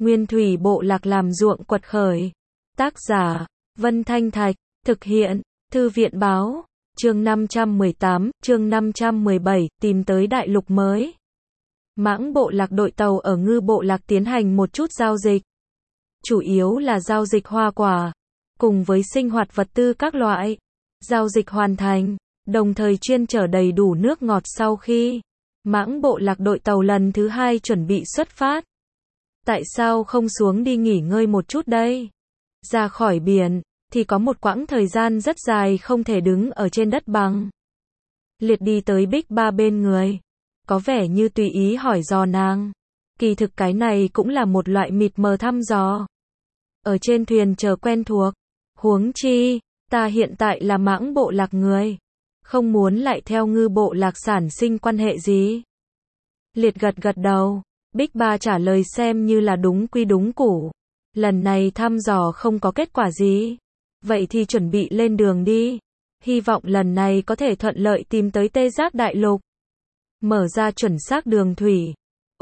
Nguyên thủy bộ lạc làm ruộng quật khởi. Tác giả, Vân Thanh Thạch, thực hiện, Thư viện báo, chương 518, chương 517, tìm tới đại lục mới. Mãng bộ lạc đội tàu ở Ngư bộ lạc tiến hành một chút giao dịch. Chủ yếu là giao dịch hoa quả, cùng với sinh hoạt vật tư các loại. Giao dịch hoàn thành, đồng thời chuyên chở đầy đủ nước ngọt sau khi Mãng bộ lạc đội tàu lần thứ 2 chuẩn bị xuất phát. Tại sao không xuống đi nghỉ ngơi một chút đây? Ra khỏi biển, thì có một quãng thời gian rất dài không thể đứng ở trên đất bằng. Liệt đi tới Bích Ba bên người. Có vẻ như tùy ý hỏi dò nàng. Kỳ thực cái này cũng là một loại mịt mờ thăm dò. Ở trên thuyền chờ quen thuộc. Huống chi, ta hiện tại là Mãng bộ lạc người. Không muốn lại theo Ngư bộ lạc sản sinh quan hệ gì. Liệt gật gật đầu. Bích Ba trả lời xem như là đúng quy đúng củ. Lần này thăm dò không có kết quả gì. Vậy thì chuẩn bị lên đường đi. Hy vọng lần này có thể thuận lợi tìm tới Tê Giác Đại Lục. Mở ra chuẩn xác đường thủy.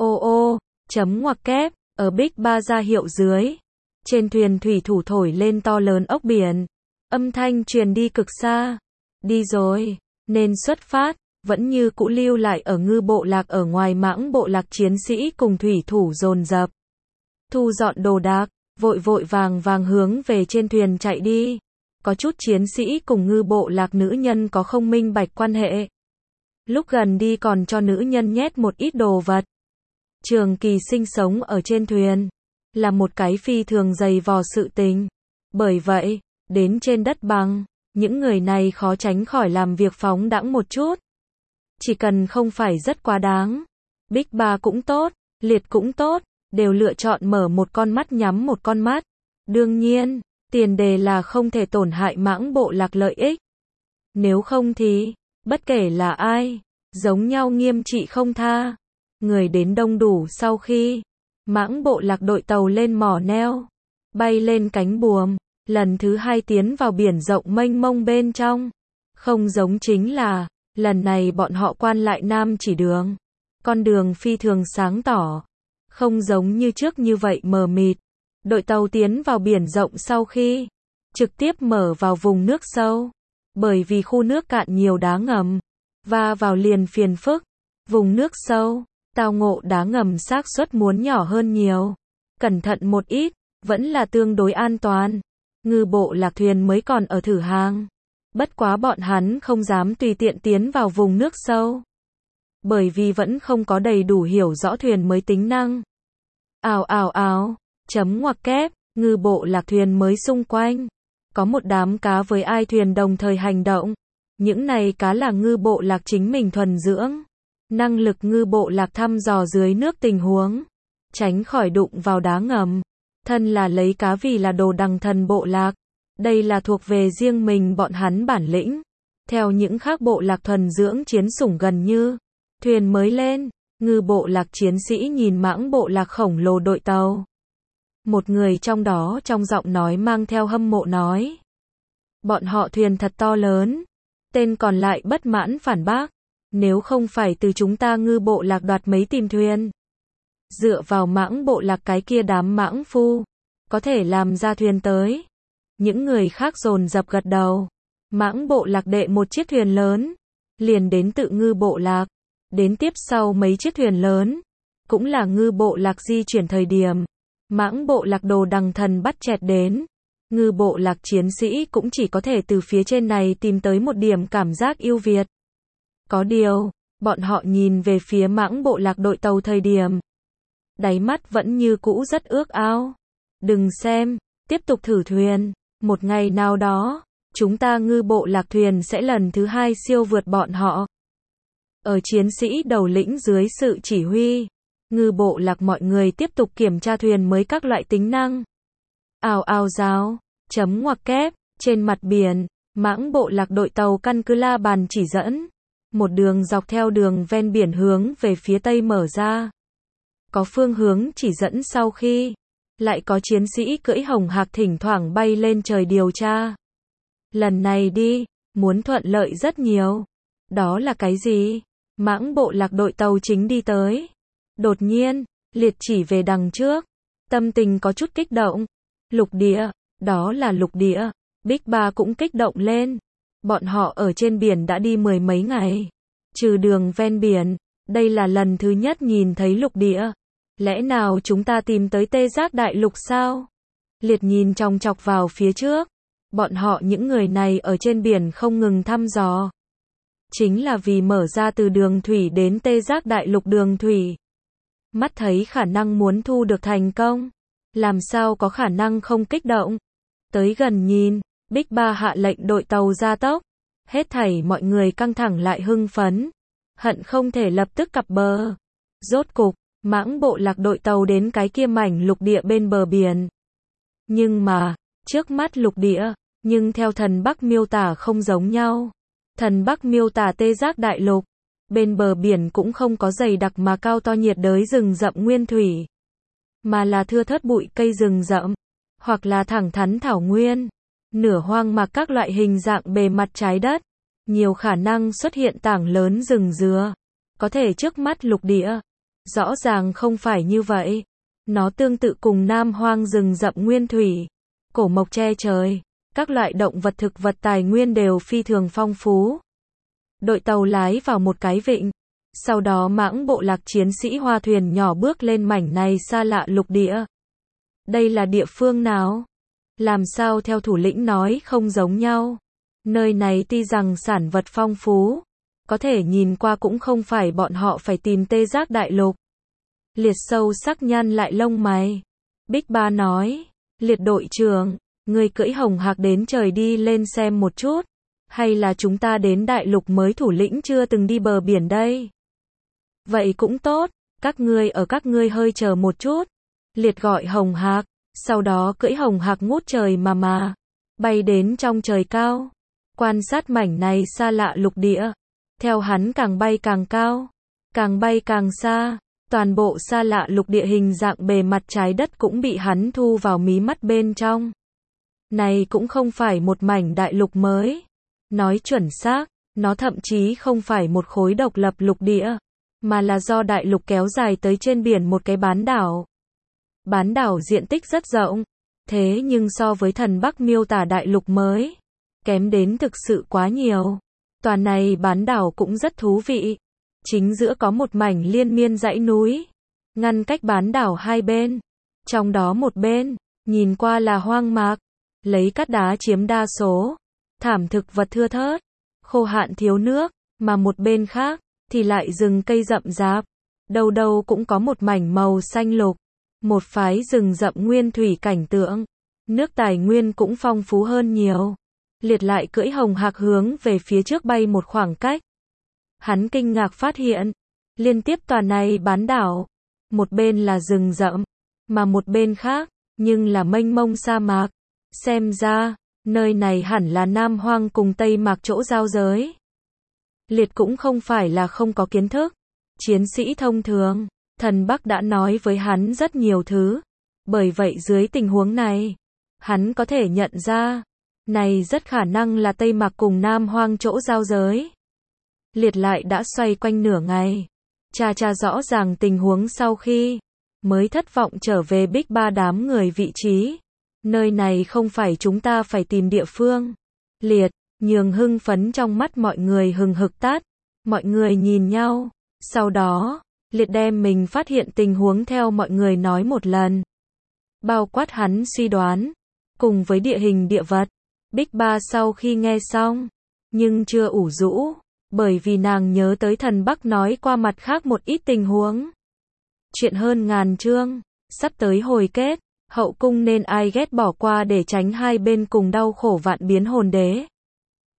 Chấm ngoặc kép, ở Bích Ba ra hiệu dưới. Trên thuyền thủy thủ thổi lên to lớn ốc biển. Âm thanh truyền đi cực xa. Đi rồi, nên xuất phát. Vẫn như cũ lưu lại ở Ngư bộ lạc ở ngoài Mãng bộ lạc chiến sĩ cùng thủy thủ dồn dập. Thu dọn đồ đạc, vội vội vàng hướng về trên thuyền chạy đi. Có chút chiến sĩ cùng Ngư bộ lạc nữ nhân có không minh bạch quan hệ. Lúc gần đi còn cho nữ nhân nhét một ít đồ vật. Trường kỳ sinh sống ở trên thuyền, là một cái phi thường dày vò sự tình. Bởi vậy, đến trên đất bằng, những người này khó tránh khỏi làm việc phóng đãng một chút. Chỉ cần không phải rất quá đáng. Bích Ba cũng tốt, Liệt cũng tốt, đều lựa chọn mở một con mắt nhắm một con mắt. Đương nhiên, tiền đề là không thể tổn hại Mãng bộ lạc lợi ích. Nếu không thì, bất kể là ai, giống nhau nghiêm trị không tha. Người đến đông đủ sau khi Mãng bộ lạc đội tàu lên mỏ neo, bay lên cánh buồm, lần thứ 2 tiến vào biển rộng mênh mông bên trong. Không giống chính là, lần này bọn họ quan lại Nam chỉ đường. Con đường phi thường sáng tỏ, không giống như trước như vậy mờ mịt. Đội tàu tiến vào biển rộng sau khi trực tiếp mở vào vùng nước sâu. Bởi vì khu nước cạn nhiều đá ngầm, và vào liền phiền phức. Vùng nước sâu, tao ngộ đá ngầm xác suất muốn nhỏ hơn nhiều. Cẩn thận một ít, vẫn là tương đối an toàn. Ngư bộ lạc thuyền mới còn ở thử hàng. Bất quá bọn hắn không dám tùy tiện tiến vào vùng nước sâu. Bởi vì vẫn không có đầy đủ hiểu rõ thuyền mới tính năng. Chấm ngoặc kép, Ngư bộ lạc thuyền mới xung quanh. Có một đám cá với ai thuyền đồng thời hành động. Những này cá là Ngư bộ lạc chính mình thuần dưỡng. Năng lực Ngư bộ lạc thăm dò dưới nước tình huống. Tránh khỏi đụng vào đá ngầm. Thân là lấy cá vì là đồ đằng thần bộ lạc. Đây là thuộc về riêng mình bọn hắn bản lĩnh. Theo những khác bộ lạc thuần dưỡng chiến sủng gần như. Thuyền mới lên, Ngư bộ lạc chiến sĩ nhìn Mãng bộ lạc khổng lồ đội tàu. Một người trong đó trong giọng nói mang theo hâm mộ nói. Bọn họ thuyền thật to lớn. Tên còn lại bất mãn phản bác. Nếu không phải từ chúng ta Ngư bộ lạc đoạt mấy tìm thuyền. Dựa vào Mãng bộ lạc cái kia đám mãng phu. Có thể làm ra thuyền tới. Những người khác dồn dập gật đầu. Mãng bộ lạc đệ một chiếc thuyền lớn. Liền đến tự Ngư bộ lạc. Đến tiếp sau mấy chiếc thuyền lớn. Cũng là Ngư bộ lạc di chuyển thời điểm. Mãng bộ lạc đồ đằng thần bắt chẹt đến. Ngư bộ lạc chiến sĩ cũng chỉ có thể từ phía trên này tìm tới một điểm cảm giác ưu việt. Có điều, bọn họ nhìn về phía Mãng bộ lạc đội tàu thời điểm. Đáy mắt vẫn như cũ rất ước ao. Đừng xem, tiếp tục thử thuyền. Một ngày nào đó, chúng ta Ngư bộ lạc thuyền sẽ lần thứ 2 siêu vượt bọn họ. Ở chiến sĩ đầu lĩnh dưới sự chỉ huy, Ngư bộ lạc mọi người tiếp tục kiểm tra thuyền mới các loại tính năng. Giáo, chấm ngoặc kép, trên mặt biển, Mãng bộ lạc đội tàu căn cứ la bàn chỉ dẫn. Một đường dọc theo đường ven biển hướng về phía tây mở ra. Có phương hướng chỉ dẫn sau khi, lại có chiến sĩ cưỡi hồng hạc thỉnh thoảng bay lên trời điều tra. Lần này đi, muốn thuận lợi rất nhiều. Đó là cái gì? Mãng bộ lạc đội tàu chính đi tới. Đột nhiên, Liệt chỉ về đằng trước. tâm tình có chút kích động. Lục địa, đó là lục địa. Big Ba cũng kích động lên. Bọn họ ở trên biển đã đi 10 mấy ngày. Trừ đường ven biển, đây là lần thứ nhất nhìn thấy lục địa. Lẽ nào chúng ta tìm tới Tê Giác Đại Lục sao? Liệt nhìn chòng chọc vào phía trước. Bọn họ những người này ở trên biển không ngừng thăm dò. Chính là vì mở ra từ đường thủy đến Tê Giác Đại Lục đường thủy. Mắt thấy khả năng muốn thu được thành công. Làm sao có khả năng không kích động? Tới gần nhìn, Big Ba hạ lệnh đội tàu ra tốc. Hết thảy mọi người căng thẳng lại hưng phấn. Hận không thể lập tức cập bờ. Rốt cục, Mãng bộ lạc đội tàu đến cái kia mảnh lục địa bên bờ biển. Nhưng mà, trước mắt lục địa, nhưng theo thần Bắc miêu tả không giống nhau. Thần Bắc miêu tả Tê Giác Đại Lục. Bên bờ biển cũng không có dày đặc mà cao to nhiệt đới rừng rậm nguyên thủy. Mà là thưa thớt bụi cây rừng rậm. Hoặc là thẳng thắn thảo nguyên. Nửa hoang mạc các loại hình dạng bề mặt trái đất. Nhiều khả năng xuất hiện tảng lớn rừng dừa. Có thể trước mắt lục địa. Rõ ràng không phải như vậy. Nó tương tự cùng Nam hoang rừng rậm nguyên thủy. Cổ mộc che trời. Các loại động vật thực vật tài nguyên đều phi thường phong phú. Đội tàu lái vào một cái vịnh. Sau đó Mãng bộ lạc chiến sĩ hoa thuyền nhỏ bước lên mảnh này xa lạ lục địa. Đây là địa phương nào? Làm sao theo thủ lĩnh nói không giống nhau? Nơi này tuy rằng sản vật phong phú, có thể nhìn qua cũng không phải bọn họ phải tìm Tê Giác Đại Lục. Liệt sâu sắc nhăn lại lông mày. Big Ba nói, Liệt đội trưởng, người cưỡi hồng hạc đến trời đi lên xem một chút. Hay là chúng ta đến đại lục mới thủ lĩnh chưa từng đi bờ biển đây? Vậy cũng tốt, các ngươi hơi chờ một chút. Liệt gọi hồng hạc, sau đó cưỡi hồng hạc ngút trời mà bay đến trong trời cao. Quan sát mảnh này xa lạ lục địa. Theo hắn càng bay càng cao, càng bay càng xa. Toàn bộ xa lạ lục địa hình dạng bề mặt trái đất cũng bị hắn thu vào mí mắt bên trong. Này cũng không phải một mảnh đại lục mới. Nói chuẩn xác, nó thậm chí không phải một khối độc lập lục địa, mà là do đại lục kéo dài tới trên biển một cái bán đảo. Bán đảo diện tích rất rộng, thế nhưng so với thần Bắc miêu tả đại lục mới, kém đến thực sự quá nhiều. Toàn này bán đảo cũng rất thú vị. Chính giữa có một mảnh liên miên dãy núi, ngăn cách bán đảo hai bên. Trong đó một bên, nhìn qua là hoang mạc, lấy cát đá chiếm đa số, thảm thực vật thưa thớt, khô hạn thiếu nước, mà một bên khác, thì lại rừng cây rậm rạp, đâu đâu cũng có một mảnh màu xanh lục, một phái rừng rậm nguyên thủy cảnh tượng, nước tài nguyên cũng phong phú hơn nhiều. Liệt lại cưỡi hồng hạc hướng về phía trước bay một khoảng cách. Hắn kinh ngạc phát hiện, liên tiếp tòa này bán đảo, một bên là rừng rậm, mà một bên khác, nhưng là mênh mông sa mạc. Xem ra, nơi này hẳn là Nam Hoang cùng Tây Mạc chỗ giao giới. Liệt cũng không phải là không có kiến thức. Chiến sĩ thông thường, thần Bắc đã nói với hắn rất nhiều thứ. Bởi vậy dưới tình huống này, hắn có thể nhận ra, này rất khả năng là Tây Mạc cùng Nam Hoang chỗ giao giới. Liệt lại đã xoay quanh nửa ngày. Tra rõ ràng tình huống sau khi, mới thất vọng trở về Big Ba đám người vị trí. Nơi này không phải chúng ta phải tìm địa phương. Liệt, nhường hưng phấn trong mắt mọi người hừng hực tắt. Mọi người nhìn nhau. Sau đó, Liệt đem mình phát hiện tình huống theo mọi người nói một lần. Bao quát hắn suy đoán, cùng với địa hình địa vật. Big Ba sau khi nghe xong, nhưng chưa ủ rũ, bởi vì nàng nhớ tới thần Bắc nói qua mặt khác một ít tình huống. Chuyện hơn ngàn chương, sắp tới hồi kết. Hậu cung nên ai ghét bỏ qua để tránh hai bên cùng đau khổ vạn biến hồn đế.